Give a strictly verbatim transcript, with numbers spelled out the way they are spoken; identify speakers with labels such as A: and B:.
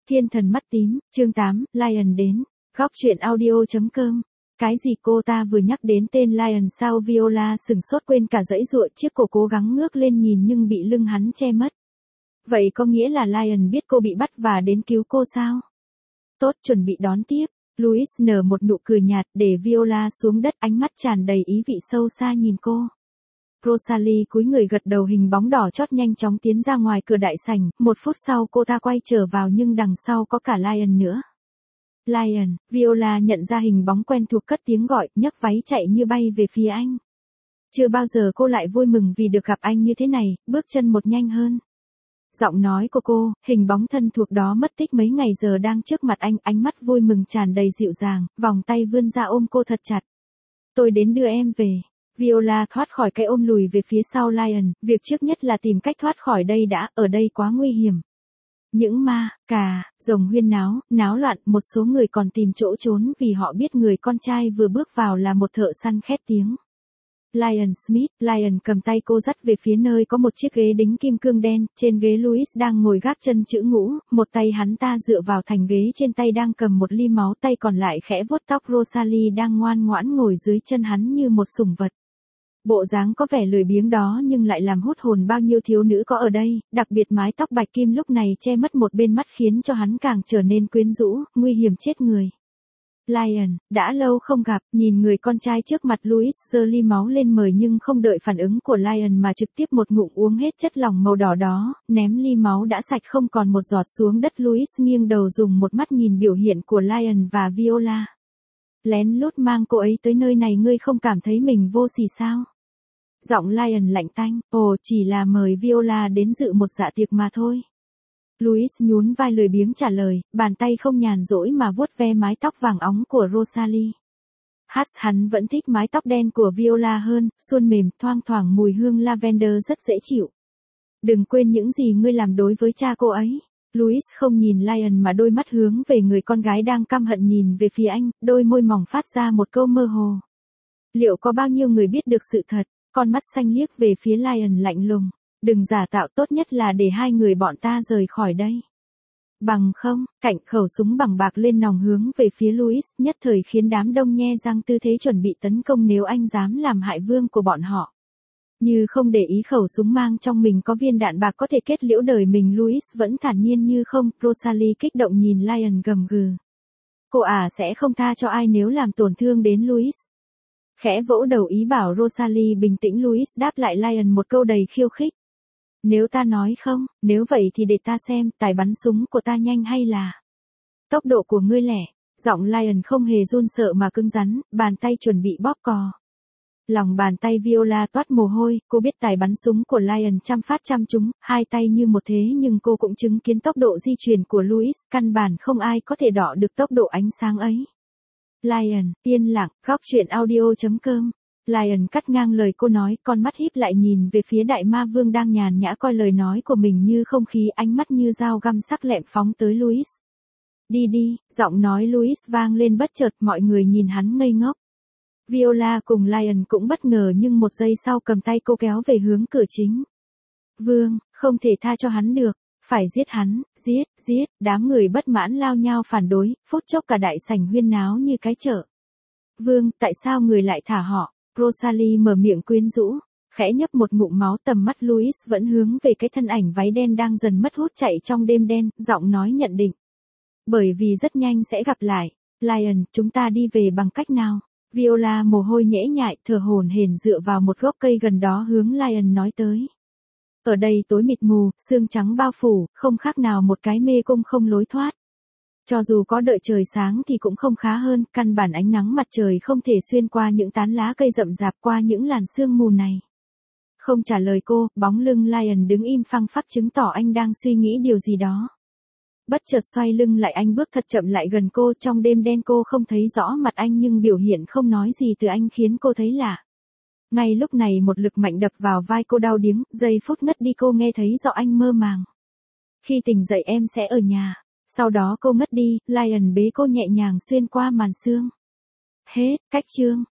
A: Thiên thần mắt tím, chương tám, Lion đến. Góc truyện audio.com. Cái gì cô ta vừa nhắc đến tên Lion sao Viola sừng sốt quên cả dãy dụa chiếc cổ cố gắng ngước lên nhìn nhưng bị lưng hắn che mất. Vậy có nghĩa là Lion biết cô bị bắt và đến cứu cô sao? Tốt, chuẩn bị đón tiếp. Louis nở một nụ cười nhạt để Viola xuống đất, ánh mắt tràn đầy ý vị sâu xa nhìn cô. Rosalie cúi người gật đầu, hình bóng đỏ chót nhanh chóng tiến ra ngoài cửa đại sảnh, một phút sau cô ta quay trở vào nhưng đằng sau có cả Lion nữa. Lion, Viola nhận ra hình bóng quen thuộc cất tiếng gọi, nhấc váy chạy như bay về phía anh. Chưa bao giờ cô lại vui mừng vì được gặp anh như thế này, bước chân một nhanh hơn. Giọng nói của cô, hình bóng thân thuộc đó mất tích mấy ngày giờ đang trước mặt anh, ánh mắt vui mừng tràn đầy dịu dàng, vòng tay vươn ra ôm cô thật chặt. Tôi đến đưa em về. Viola thoát khỏi cái ôm lùi về phía sau Lion, việc trước nhất là tìm cách thoát khỏi đây đã, ở đây quá nguy hiểm. Những ma, cà, rồng huyên náo, náo loạn, một số người còn tìm chỗ trốn vì họ biết người con trai vừa bước vào là một thợ săn khét tiếng. Lion Smith, Lion cầm tay cô dắt về phía nơi có một chiếc ghế đính kim cương đen, trên ghế Louis đang ngồi gác chân chữ ngũ, một tay hắn ta dựa vào thành ghế, trên tay đang cầm một ly máu, tay còn lại khẽ vuốt tóc Rosalie đang ngoan ngoãn ngồi dưới chân hắn như một sủng vật. Bộ dáng có vẻ lười biếng đó nhưng lại làm hút hồn bao nhiêu thiếu nữ có ở đây, đặc biệt mái tóc bạch kim lúc này che mất một bên mắt khiến cho hắn càng trở nên quyến rũ, nguy hiểm chết người. Lion, đã lâu không gặp, nhìn người con trai trước mặt Louis giơ ly máu lên mời nhưng không đợi phản ứng của Lion mà trực tiếp một ngụm uống hết chất lỏng màu đỏ đó, ném ly máu đã sạch không còn một giọt xuống đất. Louis nghiêng đầu dùng một mắt nhìn biểu hiện của Lion và Viola. Lén lút mang cô ấy tới nơi này, ngươi không cảm thấy mình vô sỉ sao? Giọng Lion lạnh tanh, ồ chỉ là mời Viola đến dự một dạ tiệc mà thôi. Louis nhún vai lười biếng trả lời, bàn tay không nhàn rỗi mà vuốt ve mái tóc vàng óng của Rosalie. Hát hắn vẫn thích mái tóc đen của Viola hơn, suôn mềm, thoang thoảng mùi hương lavender rất dễ chịu. Đừng quên những gì ngươi làm đối với cha cô ấy. Louis không nhìn Lion mà đôi mắt hướng về người con gái đang căm hận nhìn về phía anh, đôi môi mỏng phát ra một câu mơ hồ. Liệu có bao nhiêu người biết được sự thật? Con mắt xanh liếc về phía Lion lạnh lùng. Đừng giả tạo, tốt nhất là để hai người bọn ta rời khỏi đây. Bằng không, cạnh khẩu súng bằng bạc lên nòng hướng về phía Louis, nhất thời khiến đám đông nhe răng tư thế chuẩn bị tấn công nếu anh dám làm hại vương của bọn họ. Như không để ý khẩu súng mang trong mình có viên đạn bạc có thể kết liễu đời mình, Louis vẫn thản nhiên như không. Rosalie kích động nhìn Lion gầm gừ. Cô à sẽ không tha cho ai nếu làm tổn thương đến Louis. Khẽ vỗ đầu ý bảo Rosalie bình tĩnh. Louis đáp lại Lion một câu đầy khiêu khích. Nếu ta nói không, nếu vậy thì để ta xem, tài bắn súng của ta nhanh hay là tốc độ của ngươi lẻ. Giọng Lion không hề run sợ mà cứng rắn, bàn tay chuẩn bị bóp cò. Lòng bàn tay Viola toát mồ hôi, cô biết tài bắn súng của Lion trăm phát trăm trúng, hai tay như một thế nhưng cô cũng chứng kiến tốc độ di chuyển của Louis, căn bản không ai có thể đọ được tốc độ ánh sáng ấy. Lion, yên lặng, góc truyện audio.com. Lion cắt ngang lời cô nói, con mắt híp lại nhìn về phía đại ma vương đang nhàn nhã coi lời nói của mình như không khí, ánh mắt như dao găm sắc lẹm phóng tới Louis. Đi đi, giọng nói Louis vang lên bất chợt, mọi người nhìn hắn ngây ngốc. Viola cùng Lion cũng bất ngờ nhưng một giây sau cầm tay cô kéo về hướng cửa chính. Vương, không thể tha cho hắn được, phải giết hắn, giết, giết, đám người bất mãn lao nhau phản đối, phút chốc cả đại sảnh huyên náo như cái chợ. Vương, tại sao người lại thả họ? Rosalie mở miệng quyến rũ, khẽ nhấp một ngụm máu, tầm mắt Louis vẫn hướng về cái thân ảnh váy đen đang dần mất hút chạy trong đêm đen, giọng nói nhận định. Bởi vì rất nhanh sẽ gặp lại. Lion, chúng ta đi về bằng cách nào? Viola mồ hôi nhễ nhại, thở hổn hển dựa vào một gốc cây gần đó hướng Lion nói tới. Ở đây tối mịt mù, sương trắng bao phủ, không khác nào một cái mê cung không lối thoát. Cho dù có đợi trời sáng thì cũng không khá hơn, căn bản ánh nắng mặt trời không thể xuyên qua những tán lá cây rậm rạp, qua những làn sương mù này. Không trả lời cô, bóng lưng Lion đứng im phăng phắc chứng tỏ anh đang suy nghĩ điều gì đó. Bất chợt xoay lưng lại, anh bước thật chậm lại gần cô, trong đêm đen cô không thấy rõ mặt anh nhưng biểu hiện không nói gì từ anh khiến cô thấy lạ. Ngay lúc này một lực mạnh đập vào vai cô đau điếng, giây phút ngất đi cô nghe thấy rõ anh mơ màng. Khi tỉnh dậy em sẽ ở nhà. Sau đó cô ngất đi, Lion bế cô nhẹ nhàng xuyên qua màn sương. Hết, cách chương.